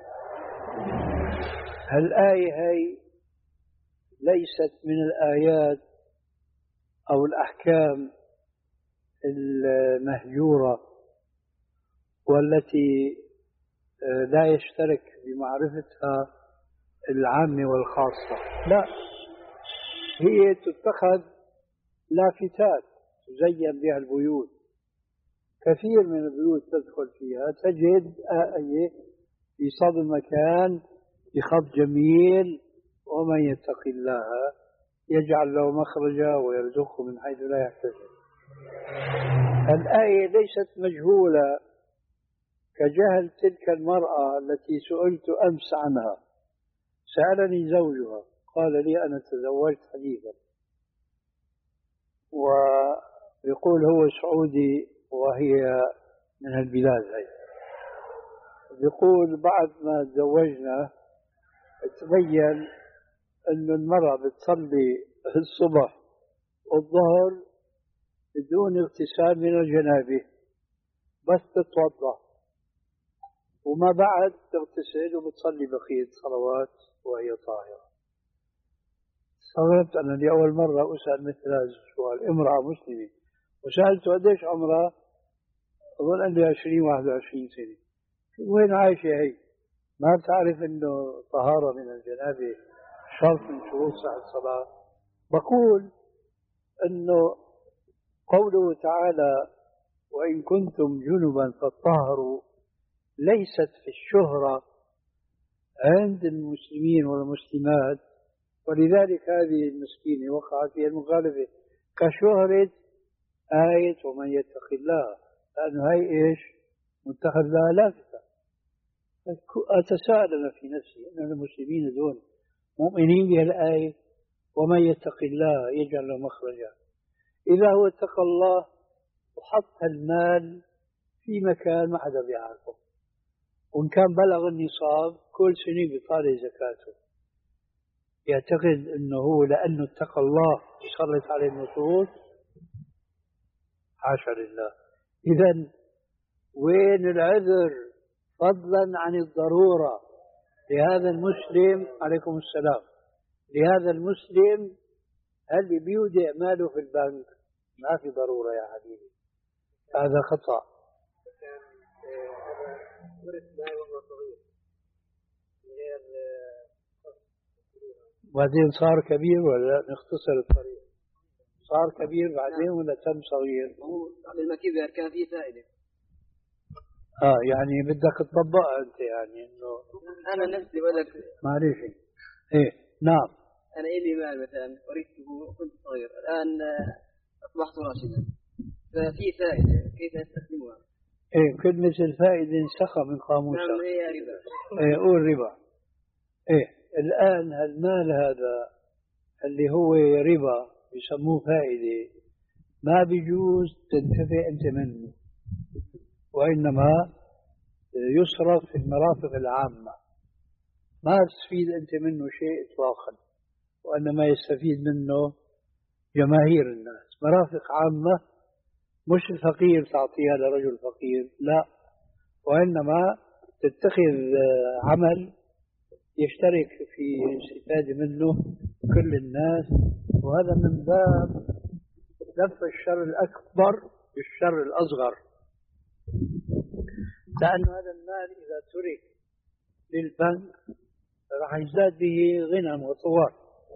هالآية هي ليست من الآيات أو الأحكام المهجورة والتي لا يشترك بمعرفتها العامة والخاصة، لا، هي تتخذ لافتات تزين بها البيوت. كثير من البيوت تدخل فيها تجد آية في صدر المكان بخط جميل: ومن يتق الله يجعل له مخرجا ويرزقه من حيث لا يحتسب. الآية ليست مجهولة كجهل تلك المرأة التي سئلت أمس عنها. سألني زوجها قال لي: أنا تزوجت حديثا، ويقول هو سعودي وهي من البلاد هاي. يقول بعد ما تزوجنا تبين أن المرأة بتصلي الصبح والظهر بدون اغتسال من الجنابة، بس تتوضأ وما بعد تغتسل وبتصلي بقية صلوات وهي طاهرة. استغربت أنا لأول مرة أسأل مثل هذا السؤال، امرأة مسلمة، وسألته قديش عمرها؟ أظن أن لي عشرين واحد وعشرين سنة. وين عايشة هي؟ ما بتعرف إنه طهارة من الجنابة شرط من شروط صحة الصلاة؟ بقول إنه قوله تعالى وإن كنتم جنبا فاطهروا ليست في الشهرة عند المسلمين والمسلمات، ولذلك هذه المسكينة وقعت في المخالفة كشهرة آية ومن يتق الله، لأنه هي إيش متخذ لها لافتة. أتساءل أنا في نفسي أن المسلمين دون مؤمنين بها الآية ومن يتق الله يجعل له مخرجا، إذا هو اتقى الله وحط المال في مكان ما حدا بيعرفه، وإن كان بلغ النصاب كل سنة بيطالع زكاته، يعتقد أنه هو لأنه اتقى الله يسلط عليه النصوص؟ حاشا لله. إذن وين العذر فضلا عن الضرورة لهذا المسلم؟ عليكم السلام. لهذا المسلم اللي بيودع ماله في البنك ما في ضرورة يا حبيبي، هذا خطأ. بعدين صار كبير ولا نختصر الطريق؟ صار كبير بعدين ولا تم صغير؟ هو قبل ما كبر كان في فائدة. اه يعني بدك تطبقها انت، يعني انه انا نفسي بدك معلش. ايه نعم. انا الي مال مثلا ورثته وكنت صغير، الان اصبحت راشدا، ففي فائدة كيف استخدمها؟ ايه كلمة الفائدة انسخة من قاموسها. نعم هي ربا. ايه قول ربا. ايه الان المال هذا اللي هو ربا يسموه فائدة ما بيجوز تنتفع انت منه، وإنما يصرف في المرافق العامة، ما تستفيد أنت منه شيء إطلاقا، وإنما يستفيد منه جماهير الناس. مرافق عامة مش الفقير تعطيها لرجل فقير، لا، وإنما تتخذ عمل يشترك في الاستفادة منه كل الناس، وهذا من باب دفع الشر الأكبر بالشر الأصغر، لأن هذا المال إذا ترك للبنك راح يزداد به غنى وطوال.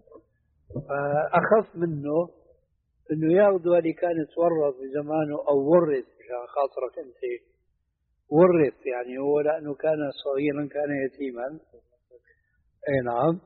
فأخف منه أنه ياخذوا اللي كان يتورط بزمانه أو ورث، عشان خاطرك أنت ورث، يعني هو لأنه كان صغيرا كان يتيما. أي نعم.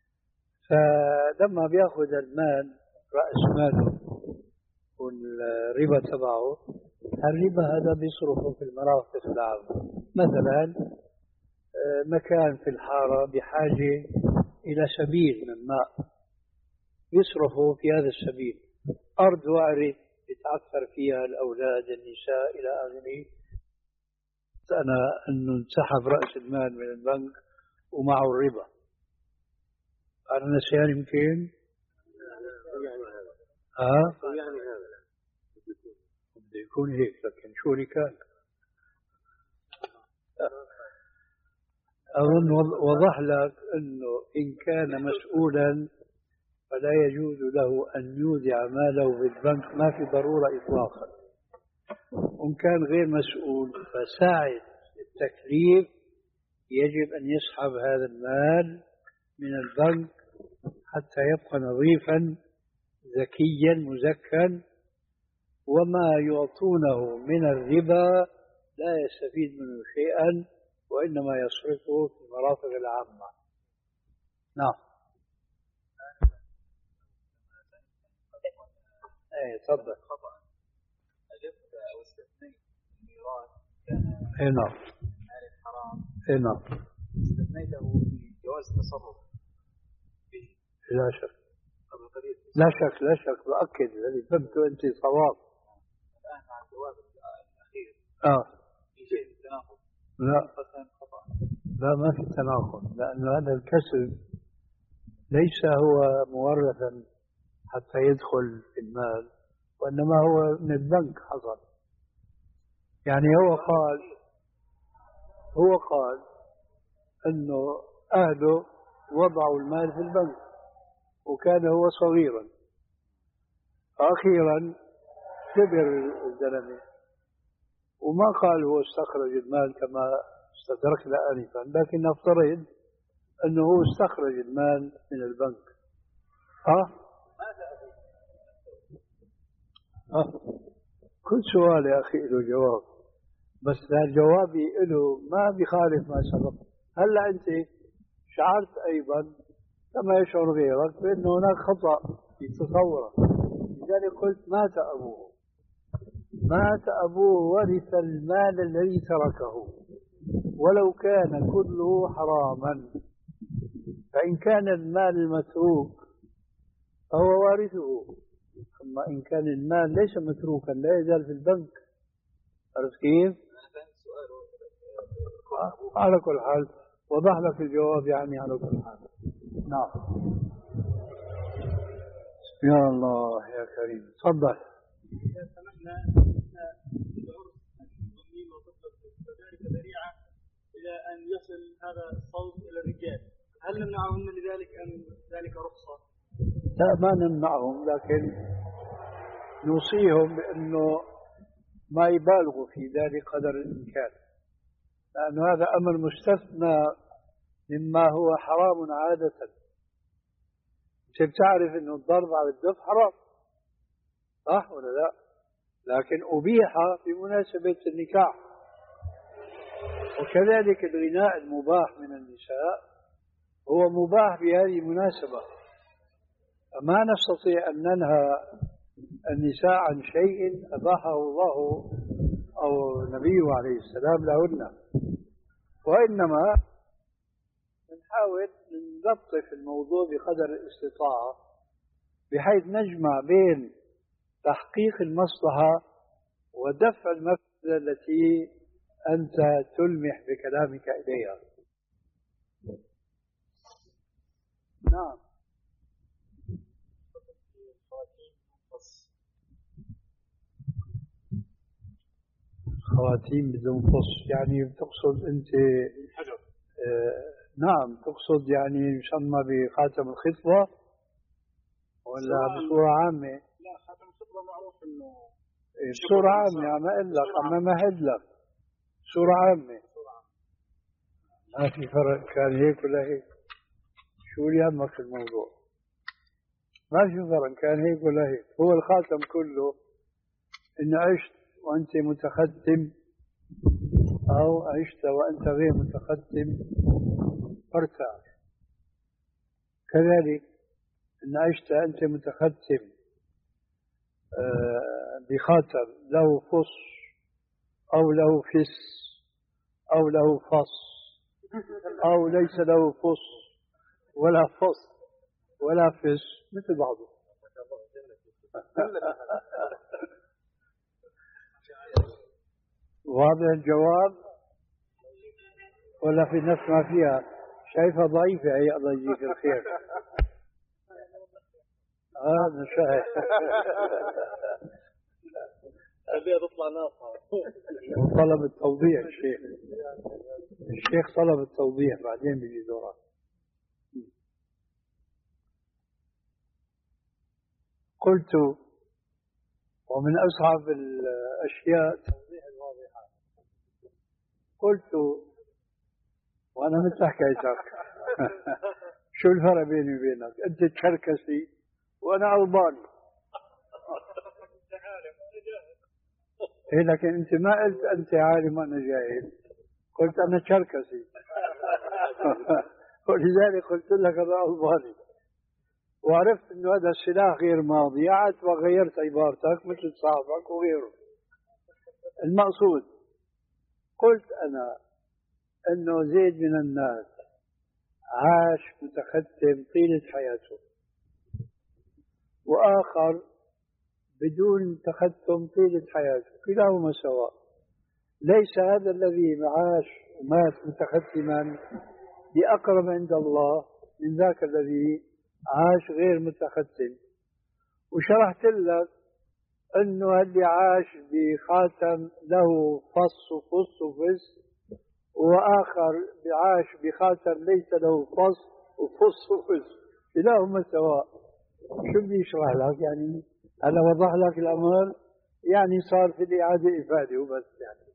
فلما بياخذ المال رأس ماله والربا تبعه، الربا هذا بيصرفه في المرافق العامة. مثلا مكان في الحارة بحاجة إلى سبيل من ماء يصرفه في هذا السبيل، أرض وعرة يتعثر فيها الأولاد النساء إلى آخره، أنا أنه انسحب رأس المال من البنك ومعه الربا. أنا نسيان يمكن ها يعني هذا بده يكون هيك، لكن شو اللي كان أظن وضح لك أنه إن كان مسؤولا فلا يجوز له أن يودع ماله في البنك، ما في ضرورة إطلاقا. وإن كان غير مسؤول فساعة التكليف يجب أن يسحب هذا المال من البنك حتى يبقى نظيفا ذكيا مزكا، وما يعطونه من الربا لا يستفيد منه شيئا، وإنما يصرفه في المرافق العامة. نعم. ايه تفضل. أجبت أو استثنيت الميراث كان ايه نعم. مال حرام. ايه نعم. استثنيته بجواز التصرف به. لا شك. لا شك لا شك بأكد الذي فهمته أنت صواب. الآن مع الجواب الأخير آه. في شيء التناقض. لا لا ما في تناقض، لأن هذا الكسب ليس هو مورثا حتى يدخل في المال، وإنما هو من البنك حصل. يعني هو قال هو قال أنه أهله وضعوا المال في البنك وكان هو صغيرا، أخيرا كبر الزلمة وما قال هو استخرج المال كما استدركنا آنفا، لكن نفترض أنه هو استخرج المال من البنك. ها؟ ها؟ كل سؤال يا أخي له جواب، بس جوابي له ما بيخالف ما سبق. هلا أنت شعرت أيضا كما يشعر غيرك بأنه هناك خطأ في تصوره، لذلك قلت مات أبوه مات أبوه ورث المال الذي تركه ولو كان كله حراما، فإن كان المال المتروك فهو وارثه، أما إن كان المال ليس متروكا لا يزال في البنك. عرفت كيف؟ على كل حال وضح لك الجواب يعني على كل حال. نعم. يا الله يا كريم، تفضل. سمحنا وذلك ذريعة إلى أن يصل هذا الصوت إلى الرجال، هل نمنعهم لذلك أم ذلك رخصة؟ لا ما نمنعهم، لكن نوصيهم بأنه ما يبالغوا في ذلك قدر الإمكان، لأن هذا أمر مستثنى مما هو حرام عادة. أنت بتعرف أنه الضرب على الدف حرام صح ولا لا؟ لكن أبيح بمناسبة النكاح، وكذلك الغناء المباح من النساء هو مباح بهذه المناسبة، فما نستطيع أن ننهى النساء عن شيء أباحه الله أو نبيه عليه السلام لهن، وإنما نحاول نلطف الموضوع بقدر الاستطاعة بحيث نجمع بين تحقيق المصلحة ودفع المفسدة التي أنت تلمح بكلامك إليها. نعم. خواتيم بدون فص يعني بتقصد أنت آه نعم تقصد يعني يسمى بخاتم الخطبة ولا بصورة عامة؟ لا خاتم الخطبة معروف إنه بصورة عامة عم أقول لك عم مهد لك بصورة عامة، ما في فرق كان هيك ولا هيك. شو اللي يهمك في الموضوع؟ ما في فرق كان هيك ولا هيك، هو الخاتم كله إن عشت وأنت متختم أو عشت وأنت غير متختم فارتاح، كذلك إن عشت أنت متختم بخاتم له فص أو له فس أو له فص أو ليس له فص ولا فص ولا فس مثل بعضه. واضح الجواب ولا في نفس ما فيها؟ شايفها ضعيفة هي، الله يجزيك الخير. اه مشاهد خليها تطلع ناقصة. طلب التوضيح الشيخ الشيخ طلب التوضيح بعدين بيجي دورات. قلت ومن أصعب الأشياء توضيح الواضحات. قلت وأنا مثل حكايتك شو الفرق بيني وبينك؟ أنت تشركسي وأنا ألباني. إيه لكن أنت ما قلت أنت عالم وأنا جاهل، قلت أنا تشركسي ولذلك قلت لك أنا ألباني، وعرفت أنه هذا السلاح غير ماضي، قعدت وغيرت عبارتك مثل صاحبك وغيره. المقصود قلت أنا أنه زيد من الناس عاش متختم طيلة حياته، وآخر بدون تختم طيلة حياته، كلاهما سواء. ليس هذا الذي عاش ومات متختما بأقرب عند الله من ذاك الذي عاش غير متختم، وشرحت لك انه اللي عاش بخاتم له فص وفص وفص، واخر عاش بخاتم ليس له فص وفص وفص، كلاهما سواء. شو بدي اشرح لك يعني؟ انا وضح لك الامر، يعني صار في الاعاده افاده وبس يعني.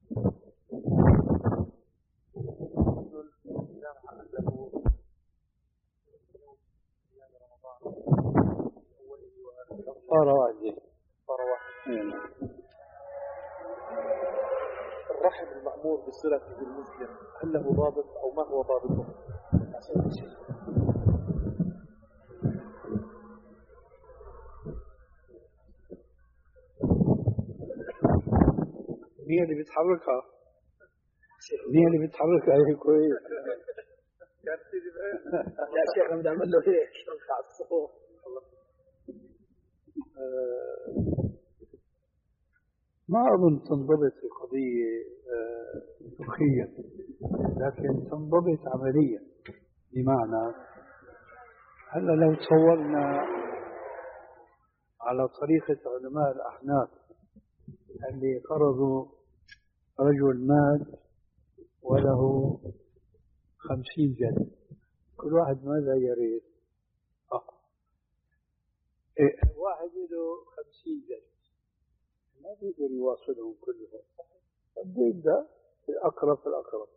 صار واحد صار واحد. الرحم المأمور بصلته بالمسلم هل له ضابط أو ما هو ضابطه؟ مين اللي بيتحركها؟ مين اللي بيتحركها هي كويس. يا شيخ بدي اعمل له هيك على الصفوف. ما أظن تنضبط القضية فقهيا، لكن تنضبط عمليا. بمعنى هلا لو تصورنا على طريقة علماء الأحناف اللي فرضوا رجل مات وله خمسين جد، كل واحد ماذا يريد؟ آه. إيه. واحد له خمسين جد ما بيقدر يواصلهم كلهم، بيبدأ في الأقرب في الأقرب.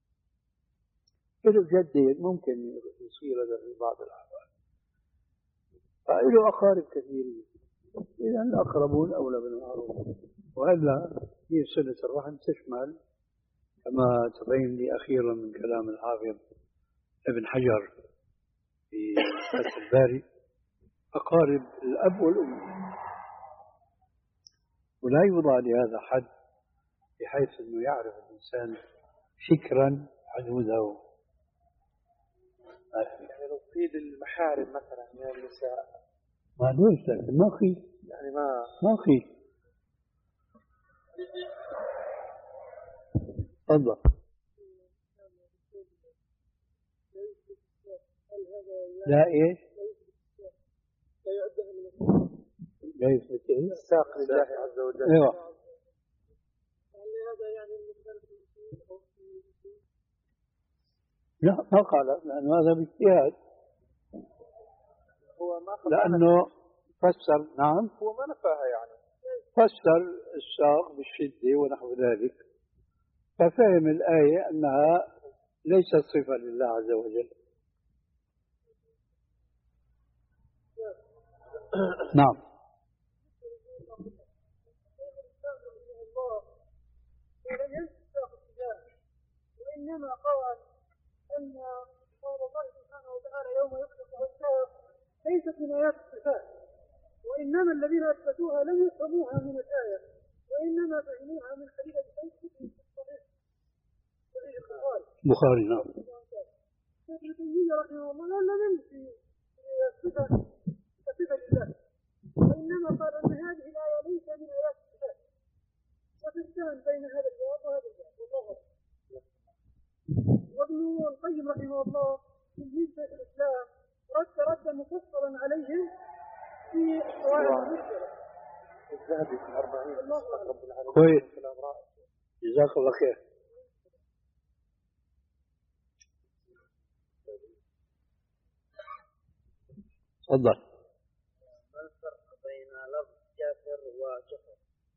له جدين ممكن يصير هذا في بعض الأحوال، فله أقارب كثيرين، إذا الأقربون أولى بالمعروف. وإلا هي صلة الرحم تشمل كما تبين لي أخيرا من كلام الحافظ ابن حجر في فتح الباري أقارب الأب والأم، ولا يوضع لهذا حد بحيث أنه يعرف الإنسان فكرا حدوده. يعني لو تريد المحارم مثلا من النساء ما ليش لكن ما في، يعني ما ما في. تفضل. لا ايش؟ جايز مثل الساق لله عز وجل. ايوه. لا ما قال، لأنه هذا باجتهاد. هو ما لأنه فسر. نعم هو ما نفاها يعني، فسر الساق بالشدة ونحو ذلك، ففهم الآية أنها ليست صفة لله عز وجل. نعم. وإنما قال أن قول الله سبحانه وتعالى يوم يخلق الساق ليست من آيات الصفات، وإنما الذين أثبتوها لم يفهموها من الآية، وإنما فهموها من حديث الصحيح البخاري. نعم. ابن تيمية رحمه الله لا نمشي صفة صفة لله، وإنما قال أن هذه الآية ليس من آيات الصفات، وتساهم بين هذا الجواب وهذا الجواب والله. وابن القيم رحمه الله في ميزة الإسلام رد ردا مفصلا عليهم في القواعد المرسلة. الذهبي في الأربعين. كويس، جزاك الله خير. تفضل. ما الفرق بين لفظ كافر وكفر؟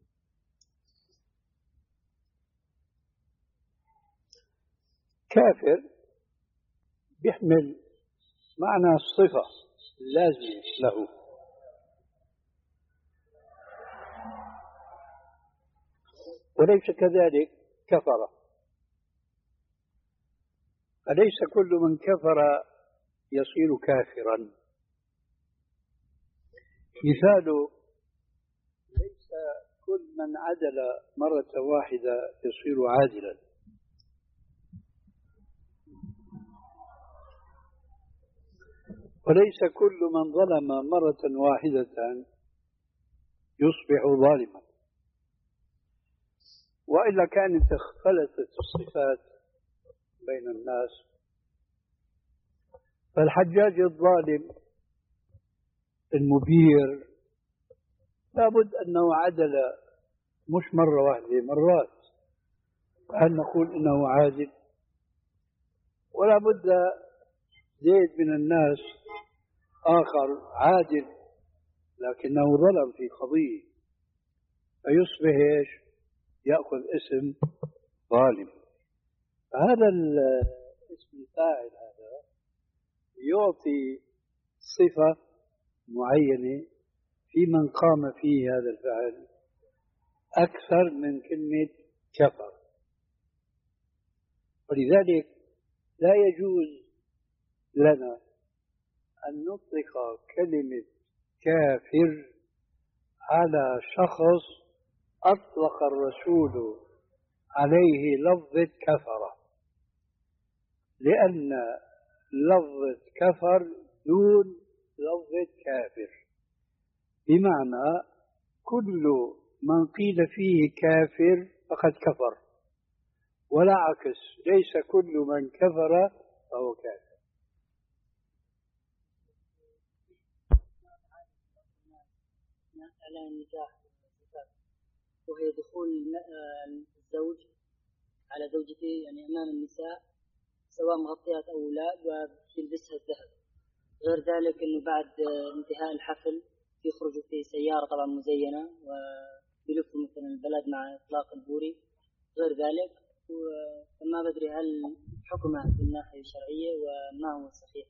كافر بيحمل معنى الصفة اللازمة له، وليس كذلك كفر. أليس كل من كفر يصير كافرا؟ مثال ليس كل من عدل مرة واحدة يصير عادلا، وليس كل من ظلم مرة واحدة يصبح ظالما، وإلا كانت اختلطت الصفات بين الناس. فالحجاج الظالم المبير لابد أنه عدل، مش مرة واحدة، مرات. هل نقول إنه عادل؟ ولا بد زيد من الناس آخر عادل لكنه ظلم في قضية فيصبح إيش؟ يأخذ اسم ظالم. فهذا الاسم الفاعل هذا يعطي صفة معينة في من قام فيه هذا الفعل أكثر من كلمة كفر. ولذلك لا يجوز لنا أن نطلق كلمة كافر على شخص أطلق الرسول عليه لفظة كفر، لأن لفظة كفر دون لفظة كافر، بمعنى كل من قيل فيه كافر فقد كفر، ولا عكس، ليس كل من كفر فهو كافر. على النكاح وهي دخول الزوج على زوجته يعني أمام النساء سواء مغطيات أو لا ويلبسها الذهب. غير ذلك أنه بعد انتهاء الحفل يخرجوا في سيارة طبعا مزينة ويلفوا مثلا البلد مع إطلاق البوري. غير ذلك وما بدري هل حكمها في الناحية الشرعية وما هو الصحيح.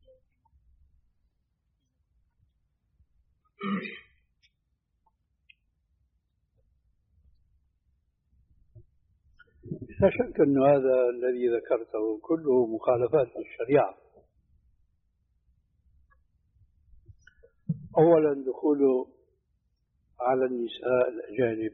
لا شك أن هذا الذي ذكرته كله مخالفات للشريعة. أولا دخوله على النساء الأجانب،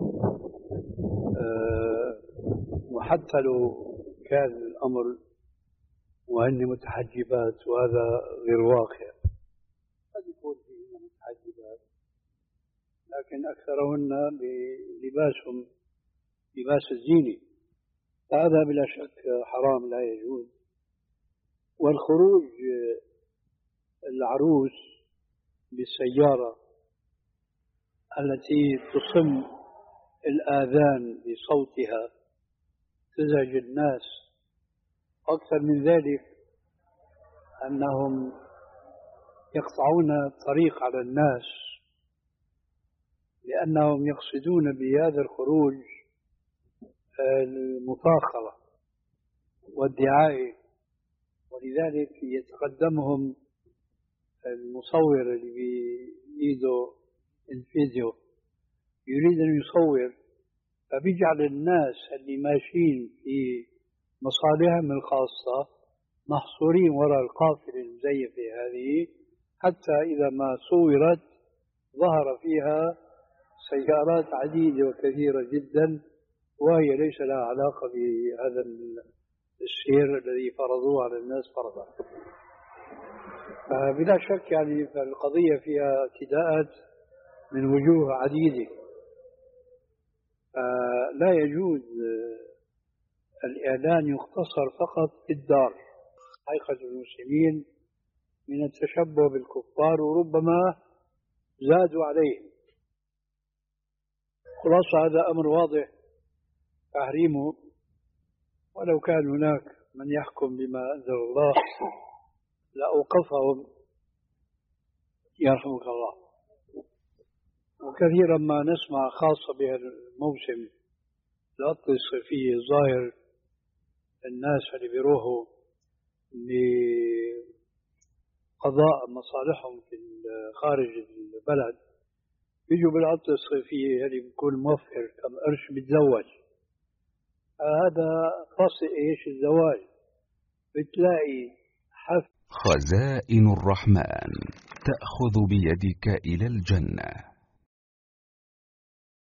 أه وحتى لو كان الأمر وهن متحجبات وهذا غير واقع، قد يكون فيهن متحجبات لكن أكثرهن بلباسهم لباس الزينة، هذا بلا شك حرام لا يجوز. والخروج العروس بالسيارة التي تصم الآذان بصوتها تزعج الناس، أكثر من ذلك أنهم يقطعون الطريق على الناس لأنهم يقصدون بهذا الخروج المفاخرة والدعاية، ولذلك يتقدمهم المصور اللي بإيده الفيديو يريد أن يصور، فبيجعل الناس اللي ماشيين في مصالحهم الخاصة محصورين وراء القافلة المزيفة هذه، حتى إذا ما صورت ظهر فيها سيارات عديدة وكثيرة جدا وهي ليس لها علاقة بهذا السير الذي فرضوه على الناس فرضا. بلا شك يعني فالقضية فيها اعتداءات من وجوه عديدة. لا يجوز الإعلان يقتصر فقط في الدار. حقيقة المسلمين من التشبه بالكفار وربما زادوا عليهم. خلاصة هذا أمر واضح تحريمه، ولو كان هناك من يحكم بما أنزل الله لأوقفهم يرحمك الله. وكثيرا ما نسمع خاصة بهذا الموسم العطلة الصيفية ظاهر الناس اللي بيروحوا لقضاء مصالحهم في خارج البلد بيجوا بالعطلة الصيفية اللي بيكون موفر كم قرش بيتزوج. هذا خاصة ايش الزواج، بتلاقي حفل خزائن الرحمن تأخذ بيدك إلى الجنة.